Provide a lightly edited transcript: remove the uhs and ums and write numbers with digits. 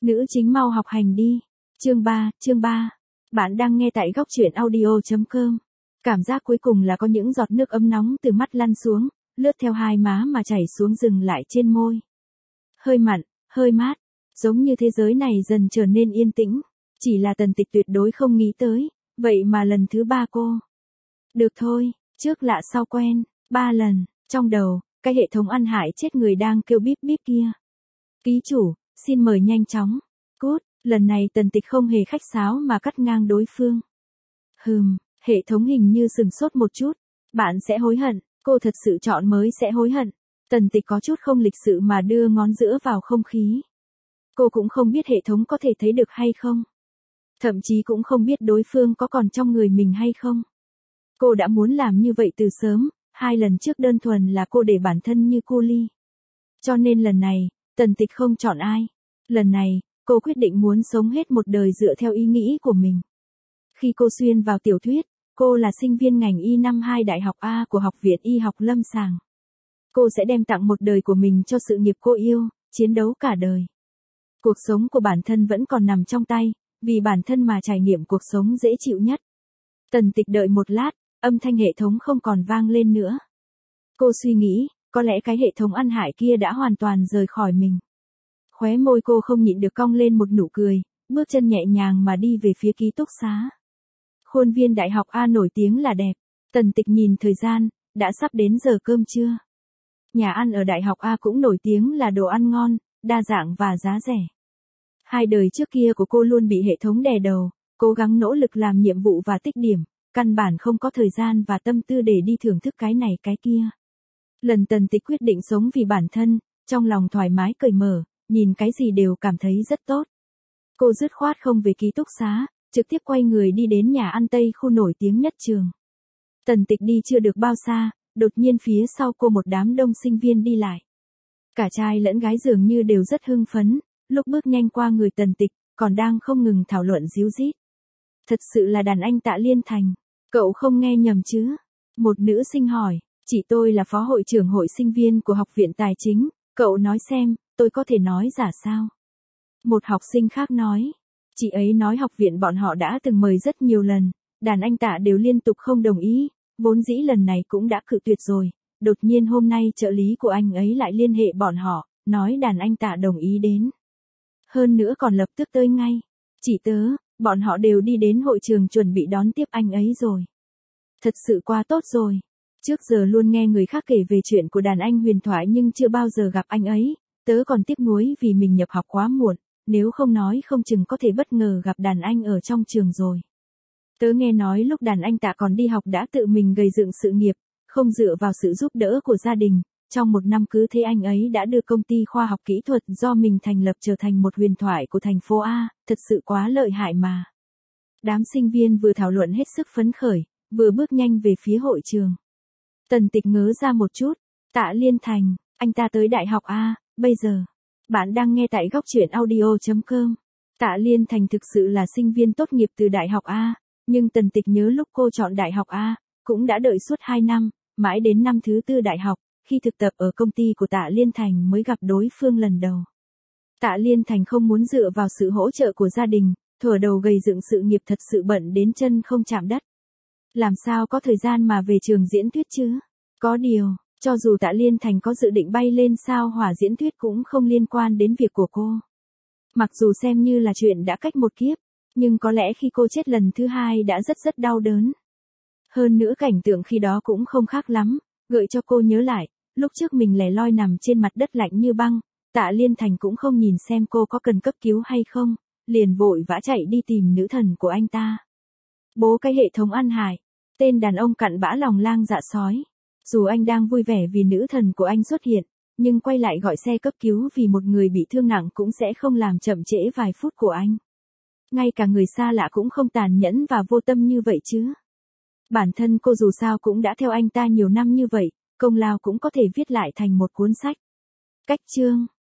Nữ chính mau học hành đi. Chương 3. Bạn đang nghe tại góc truyện audio.com. Cảm giác cuối cùng là có những giọt nước ấm nóng từ mắt lăn xuống, lướt theo hai má mà chảy xuống dừng lại trên môi. Hơi mặn, hơi mát, giống như thế giới này dần trở nên yên tĩnh. Chỉ là Tần Tịch tuyệt đối không nghĩ tới, vậy mà lần thứ 3 cô. Được thôi, trước lạ sau quen, 3 lần, trong đầu, cái hệ thống ăn hại chết người đang kêu bíp bíp kia. Ký chủ, xin mời nhanh chóng. Cút, lần này Tần Tịch không hề khách sáo mà cắt ngang đối phương. Hệ thống hình như sừng sốt một chút. Bạn sẽ hối hận, cô thật sự chọn mới sẽ hối hận. Tần Tịch có chút không lịch sự mà đưa ngón giữa vào không khí. Cô cũng không biết hệ thống có thể thấy được hay không. Thậm chí cũng không biết đối phương có còn trong người mình hay không. Cô đã muốn làm như vậy từ sớm, 2 lần trước đơn thuần là cô để bản thân như cô Ly. Cho nên lần này, Tần Tịch không chọn ai. Lần này, cô quyết định muốn sống hết một đời dựa theo ý nghĩ của mình. Khi cô xuyên vào tiểu thuyết, cô là sinh viên ngành Y năm 2 Đại học A của Học viện Y học Lâm Sàng. Cô sẽ đem tặng một đời của mình cho sự nghiệp cô yêu, chiến đấu cả đời. Cuộc sống của bản thân vẫn còn nằm trong tay, vì bản thân mà trải nghiệm cuộc sống dễ chịu nhất. Tần Tịch đợi một lát, âm thanh hệ thống không còn vang lên nữa. Cô suy nghĩ, có lẽ cái hệ thống ăn hại kia đã hoàn toàn rời khỏi mình. Khóe môi cô không nhịn được cong lên một nụ cười, bước chân nhẹ nhàng mà đi về phía ký túc xá. Khuôn viên Đại học A nổi tiếng là đẹp. Tần Tịch nhìn thời gian, đã sắp đến giờ cơm trưa. Nhà ăn ở Đại học A cũng nổi tiếng là đồ ăn ngon, đa dạng và giá rẻ. 2 đời trước kia của cô luôn bị hệ thống đè đầu, cố gắng nỗ lực làm nhiệm vụ và tích điểm, căn bản không có thời gian và tâm tư để đi thưởng thức cái này cái kia. Lần Tần Tịch quyết định sống vì bản thân, trong lòng thoải mái cởi mở, nhìn cái gì đều cảm thấy rất tốt. Cô dứt khoát không về ký túc xá, trực tiếp quay người đi đến nhà ăn Tây khu nổi tiếng nhất trường. Tần Tịch đi chưa được bao xa, đột nhiên phía sau cô một đám đông sinh viên đi lại. Cả trai lẫn gái dường như đều rất hưng phấn, lúc bước nhanh qua người Tần Tịch, còn đang không ngừng thảo luận díu dít. Thật sự là đàn anh Tạ Liên Thành, cậu không nghe nhầm chứ? Một nữ sinh hỏi, chị tôi là phó hội trưởng hội sinh viên của Học viện Tài chính, cậu nói xem, tôi có thể nói giả sao? Một học sinh khác nói, chị ấy nói học viện bọn họ đã từng mời rất nhiều lần, đàn anh Tạ đều liên tục không đồng ý, vốn dĩ lần này cũng đã cự tuyệt rồi, đột nhiên hôm nay trợ lý của anh ấy lại liên hệ bọn họ, nói đàn anh Tạ đồng ý đến. Hơn nữa còn lập tức tới ngay. Chỉ tớ, bọn họ đều đi đến hội trường chuẩn bị đón tiếp anh ấy rồi. Thật sự quá tốt rồi. Trước giờ luôn nghe người khác kể về chuyện của đàn anh huyền thoại nhưng chưa bao giờ gặp anh ấy, tớ còn tiếc nuối vì mình nhập học quá muộn, nếu không nói không chừng có thể bất ngờ gặp đàn anh ở trong trường rồi. Tớ nghe nói lúc đàn anh Tạ còn đi học đã tự mình gây dựng sự nghiệp, không dựa vào sự giúp đỡ của gia đình, trong 1 năm cứ thế anh ấy đã đưa công ty khoa học kỹ thuật do mình thành lập trở thành một huyền thoại của thành phố A, thật sự quá lợi hại mà. Đám sinh viên vừa thảo luận hết sức phấn khởi, vừa bước nhanh về phía hội trường. Tần Tịch ngớ ra một chút, Tạ Liên Thành, anh ta tới Đại học A, bây giờ. Bạn đang nghe tại góc truyện audio.com. Tạ Liên Thành thực sự là sinh viên tốt nghiệp từ Đại học A, nhưng Tần Tịch nhớ lúc cô chọn Đại học A, cũng đã đợi suốt 2 năm, mãi đến năm thứ 4 đại học, khi thực tập ở công ty của Tạ Liên Thành mới gặp đối phương lần đầu. Tạ Liên Thành không muốn dựa vào sự hỗ trợ của gia đình, thuở đầu gây dựng sự nghiệp thật sự bận đến chân không chạm đất. Làm sao có thời gian mà về trường diễn thuyết chứ? Có điều, cho dù Tạ Liên Thành có dự định bay lên sao hỏa diễn thuyết cũng không liên quan đến việc của cô. Mặc dù xem như là chuyện đã cách một kiếp, nhưng có lẽ khi cô chết lần thứ 2 đã rất đau đớn. Hơn nữa cảnh tượng khi đó cũng không khác lắm, gợi cho cô nhớ lại, lúc trước mình lẻ loi nằm trên mặt đất lạnh như băng, Tạ Liên Thành cũng không nhìn xem cô có cần cấp cứu hay không, liền vội vã chạy đi tìm nữ thần của anh ta. Bố cái hệ thống ăn hại, tên đàn ông cặn bã lòng lang dạ sói. Dù anh đang vui vẻ vì nữ thần của anh xuất hiện, nhưng quay lại gọi xe cấp cứu vì một người bị thương nặng cũng sẽ không làm chậm trễ vài phút của anh. Ngay cả người xa lạ cũng không tàn nhẫn và vô tâm như vậy chứ. Bản thân cô dù sao cũng đã theo anh ta nhiều năm như vậy, công lao cũng có thể viết lại thành một cuốn sách. Cách chương